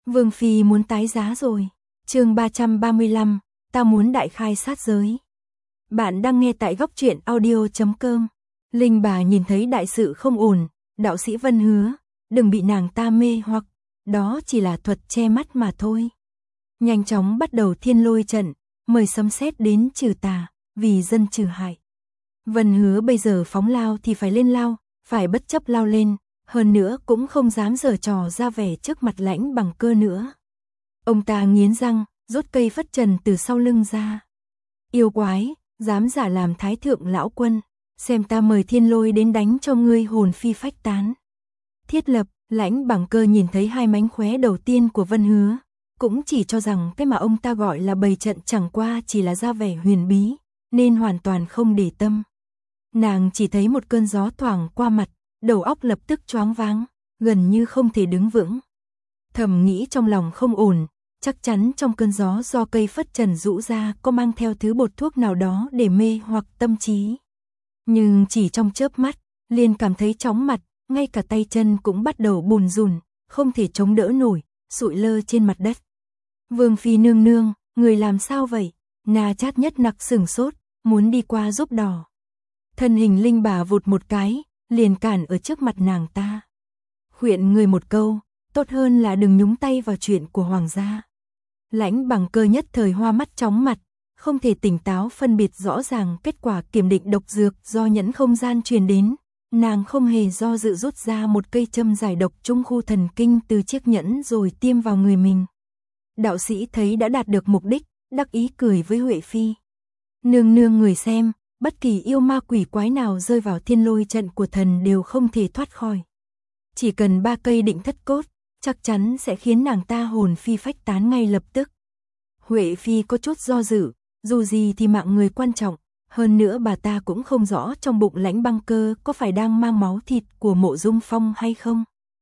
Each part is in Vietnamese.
Vương Phi muốn tái giá rồi. Chương 335, ta muốn đại khai sát giới. Bạn đang nghe tại góc truyện audio.com. Linh bà nhìn thấy đại sự không ổn, đạo sĩ Vân hứa, đừng bị nàng ta mê hoặc, đó chỉ là thuật che mắt mà thôi. Nhanh chóng bắt đầu thiên lôi trận, mời sấm sét đến trừ tà, vì dân trừ hại. Vân hứa bây giờ phóng lao thì phải lên lao, phải bất chấp lao lên, hơn nữa cũng không dám giở trò ra vẻ trước mặt Lãnh Bằng Cơ nữa. Ông ta nghiến răng, rút cây phất trần từ sau lưng ra. Yêu quái, dám giả làm thái thượng lão quân, xem ta mời thiên lôi đến đánh cho ngươi hồn phi phách tán. Thiết Lập, Lãnh Bằng Cơ nhìn thấy hai mánh khóe đầu tiên của Vân hứa, cũng chỉ cho rằng cái mà ông ta gọi là bày trận chẳng qua chỉ là ra vẻ huyền bí, nên hoàn toàn không để tâm. Nàng chỉ thấy một cơn gió thoảng qua mặt, đầu óc lập tức choáng váng, gần như không thể đứng vững. Thầm nghĩ trong lòng không ổn, chắc chắn trong cơn gió do cây phất trần rũ ra có mang theo thứ bột thuốc nào đó để mê hoặc tâm trí. Nhưng chỉ trong chớp mắt, liền cảm thấy chóng mặt, ngay cả tay chân cũng bắt đầu bùn rùn, không thể chống đỡ nổi, sụi lơ trên mặt đất. Vương Phi nương nương, người làm sao vậy? Na Chát Nhất Nặc sửng sốt, muốn đi qua giúp đò. Thân hình Linh bà vụt một cái, liền cản ở trước mặt nàng ta. Khuyên người một câu, tốt hơn là đừng nhúng tay vào chuyện của hoàng gia. Lãnh Bằng Cơ nhất thời hoa mắt chóng mặt, không thể tỉnh táo phân biệt rõ ràng kết quả kiểm định độc dược do nhẫn không gian truyền đến. Nàng không hề do dự rút ra một cây châm giải độc trung khu thần kinh từ chiếc nhẫn rồi tiêm vào người mình. Đạo sĩ thấy đã đạt được mục đích, đắc ý cười với Huệ Phi. Nương nương người xem, bất kỳ yêu ma quỷ quái nào rơi vào thiên lôi trận của thần đều không thể thoát khỏi. Chỉ cần 3 cây định thất cốt, chắc chắn sẽ khiến nàng ta hồn phi phách tán ngay lập tức. Huệ Phi có chút do dự, dù gì thì mạng người quan trọng, hơn nữa bà ta cũng không rõ trong bụng Lãnh Băng Cơ có phải đang mang máu thịt của Mộ Dung Phong hay không.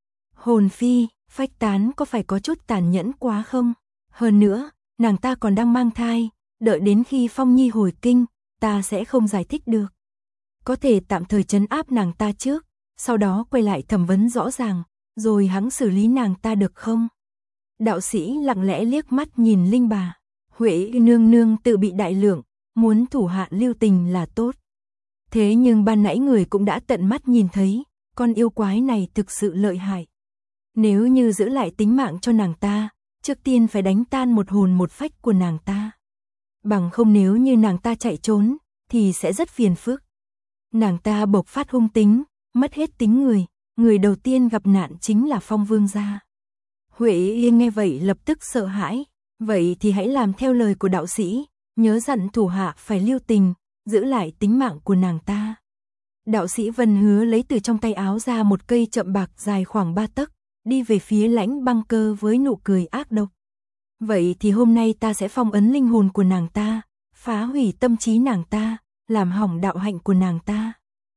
Hồn phi, phách tán có phải có chút tàn nhẫn quá không? Hơn nữa, nàng ta còn đang mang thai, đợi đến khi Phong Nhi hồi kinh, ta sẽ không giải thích được. Có thể tạm thời trấn áp nàng ta trước, sau đó quay lại thẩm vấn rõ ràng, rồi hẵng xử lý nàng ta được không? Đạo sĩ lặng lẽ liếc mắt nhìn Linh bà. Huệ nương nương tự bị đại lượng, muốn thủ hạ lưu tình là tốt. Thế nhưng ban nãy người cũng đã tận mắt nhìn thấy, con yêu quái này thực sự lợi hại. Nếu như giữ lại tính mạng cho nàng ta, trước tiên phải đánh tan một hồn một phách của nàng ta. Bằng không nếu như nàng ta chạy trốn, thì sẽ rất phiền phức. Nàng ta bộc phát hung tính, mất hết tính người đầu tiên gặp nạn chính là Phong Vương gia. Huệ Yên nghe vậy lập tức sợ hãi, vậy thì hãy làm theo lời của đạo sĩ, nhớ dặn thủ hạ phải lưu tình, giữ lại tính mạng của nàng ta. Đạo sĩ Vân hứa lấy từ trong tay áo ra một cây trậm bạc dài khoảng 3 tấc, đi về phía Lãnh Băng Cơ với nụ cười ác độc. Vậy thì hôm nay ta sẽ phong ấn linh hồn của nàng ta, phá hủy tâm trí nàng ta, làm hỏng đạo hạnh của nàng ta.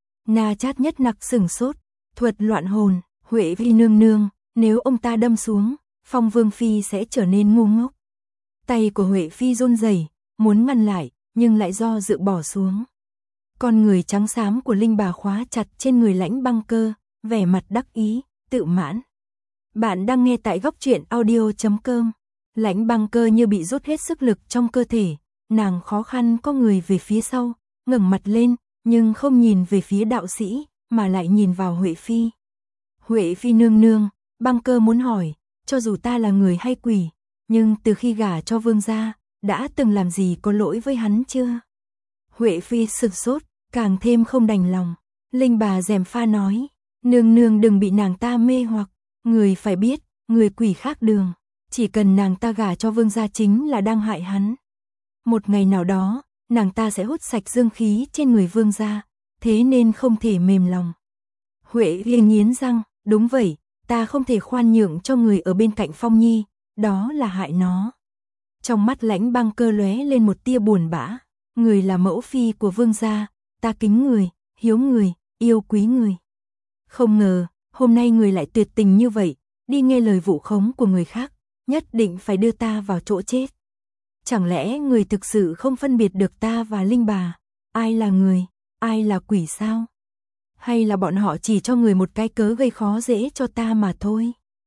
Na Chát Nhất Nặc sửng sốt, thuật loạn hồn, Huệ Phi nương nương, nếu ông ta đâm xuống, Phong Vương Phi sẽ trở nên ngu ngốc. Tay của Huệ Phi run rẩy, muốn ngăn lại, nhưng lại do dự bỏ xuống. Con người trắng xám của Linh bà khóa chặt trên người Lãnh Băng Cơ, vẻ mặt đắc ý, tự mãn. Bạn đang nghe tại góc truyện audio.com. Lãnh Băng Cơ như bị rút hết sức lực trong cơ thể, nàng khó khăn co người về phía sau, ngẩng mặt lên, nhưng không nhìn về phía đạo sĩ, mà lại nhìn vào Huệ Phi. Huệ Phi nương nương, Băng Cơ muốn hỏi, cho dù ta là người hay quỷ, nhưng từ khi gả cho vương gia, đã từng làm gì có lỗi với hắn chưa? Huệ Phi sửng sốt, càng thêm không đành lòng. Linh bà gièm pha nói, nương nương đừng bị nàng ta mê hoặc, người phải biết, người quỷ khác đường, chỉ cần nàng ta gả cho vương gia chính là đang hại hắn. Một ngày nào đó, nàng ta sẽ hút sạch dương khí trên người vương gia, thế nên không thể mềm lòng. Huệ Yên nghiến răng, đúng vậy, ta không thể khoan nhượng cho người ở bên cạnh Phong Nhi, đó là hại nó. Trong mắt Lãnh Băng Cơ lóe lên một tia buồn bã, người là mẫu phi của vương gia, ta kính người, hiếu người, yêu quý người. Không ngờ, hôm nay người lại tuyệt tình như vậy, đi nghe lời vu khống của người khác, nhất định phải đưa ta vào chỗ chết. Chẳng lẽ người thực sự không phân biệt được ta và Linh bà, ai là người, ai là quỷ sao? Hay là bọn họ chỉ cho người một cái cớ gây khó dễ cho ta mà thôi?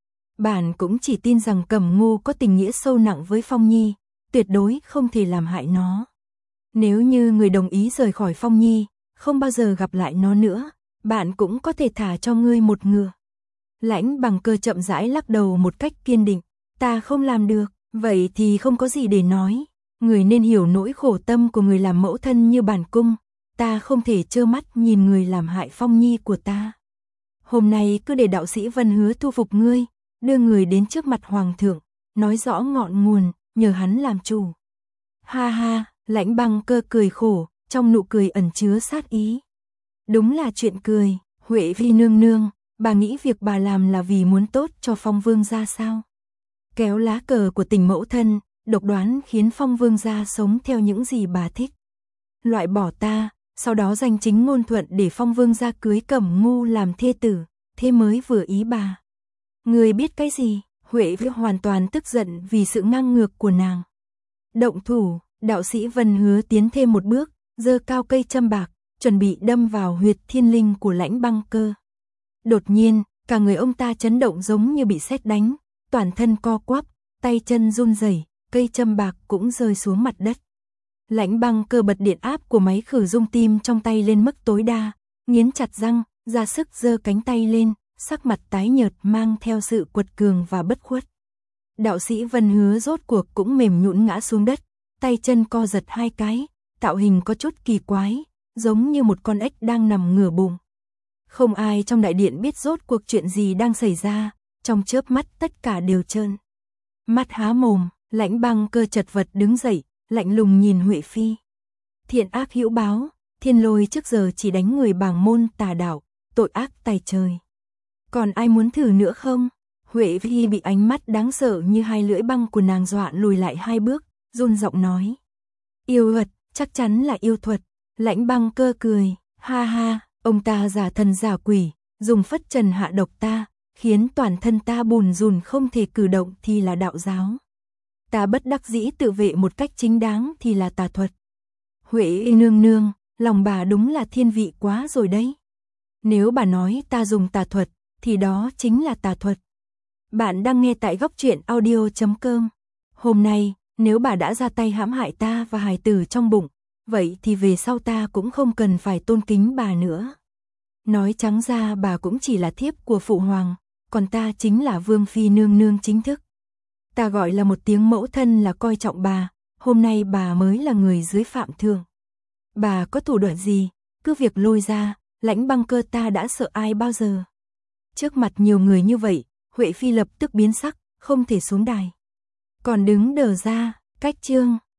Bản cũng chỉ tin rằng Cẩm Ngu có tình nghĩa sâu nặng với Phong Nhi, tuyệt đối không thể làm hại nó. Nếu như người đồng ý rời khỏi Phong Nhi, không bao giờ gặp lại nó nữa, bạn cũng có thể thả cho ngươi một ngựa. Lãnh Bằng Cơ chậm rãi lắc đầu một cách kiên định, ta không làm được, vậy thì không có gì để nói. Người nên hiểu nỗi khổ tâm của người làm mẫu thân như bản cung, ta không thể trơ mắt nhìn người làm hại Phong Nhi của ta. Hôm nay cứ để đạo sĩ Vân Hứa thu phục ngươi, đưa người đến trước mặt hoàng thượng, nói rõ ngọn nguồn, nhờ hắn làm chủ. Ha ha, Lãnh Bằng Cơ cười khổ, trong nụ cười ẩn chứa sát ý. Đúng là chuyện cười, Huệ Phi nương nương, bà nghĩ việc bà làm là vì muốn tốt cho Phong Vương gia sao? Kéo lá cờ của tình mẫu thân, độc đoán khiến Phong Vương gia sống theo những gì bà thích. Loại bỏ ta, sau đó danh chính ngôn thuận để Phong Vương gia cưới Cẩm Ngu làm thê tử, thế mới vừa ý bà. Người biết cái gì? Huệ Phi hoàn toàn tức giận vì sự ngang ngược của nàng. Động thủ, đạo sĩ Vân Hứa tiến thêm một bước, giơ cao cây châm bạc, chuẩn bị đâm vào huyệt thiên linh của Lãnh Bằng Cơ. Đột nhiên, cả người ông ta chấn động giống như bị sét đánh, toàn thân co quắp, tay chân run rẩy, cây châm bạc cũng rơi xuống mặt đất. Lãnh Bằng Cơ bật điện áp của máy khử rung tim trong tay lên mức tối đa, nghiến chặt răng, ra sức giơ cánh tay lên, sắc mặt tái nhợt mang theo sự quật cường và bất khuất. Đạo sĩ Vân Hứa rốt cuộc cũng mềm nhũn ngã xuống đất, tay chân co giật hai cái, tạo hình có chút kỳ quái, giống như một con ếch đang nằm ngửa bụng. Không ai trong đại điện biết rốt cuộc chuyện gì đang xảy ra, trong chớp mắt tất cả đều trợn mắt há mồm. Lãnh Bằng Cơ chật vật đứng dậy, lạnh lùng nhìn Huệ Phi. Thiện ác hữu báo, Thiên Lôi trước giờ chỉ đánh người bảng môn tà đạo, tội ác tày trời. Còn ai muốn thử nữa không? Huệ Phi bị ánh mắt đáng sợ như hai lưỡi băng của nàng dọa lùi lại hai bước, run giọng nói. Yêu thuật, chắc chắn là yêu thuật. Lãnh Bằng Cơ cười, ha ha, ông ta giả thần giả quỷ, dùng phất trần hạ độc ta, khiến toàn thân ta bùn rùn không thể cử động thì là đạo giáo. Ta bất đắc dĩ tự vệ một cách chính đáng thì là tà thuật. Huệ nương nương, lòng bà đúng là thiên vị quá rồi đấy. Nếu bà nói ta dùng tà thuật, thì đó chính là tà thuật. Bạn đang nghe tại Góc Truyện Audio.com. Hôm nay, nếu bà đã ra tay hãm hại ta và hài tử trong bụng, vậy thì về sau ta cũng không cần phải tôn kính bà nữa. Nói trắng ra bà cũng chỉ là thiếp của phụ hoàng, còn ta chính là Vương Phi nương nương chính thức. Ta gọi là một tiếng mẫu thân là coi trọng bà, hôm nay bà mới là người dưới phạm thượng. Bà có thủ đoạn gì, cứ việc lôi ra, Lãnh Bằng Cơ ta đã sợ ai bao giờ. Trước mặt nhiều người như vậy, Huệ Phi lập tức biến sắc, không thể xuống đài. Còn đứng đờ ra, cách chương.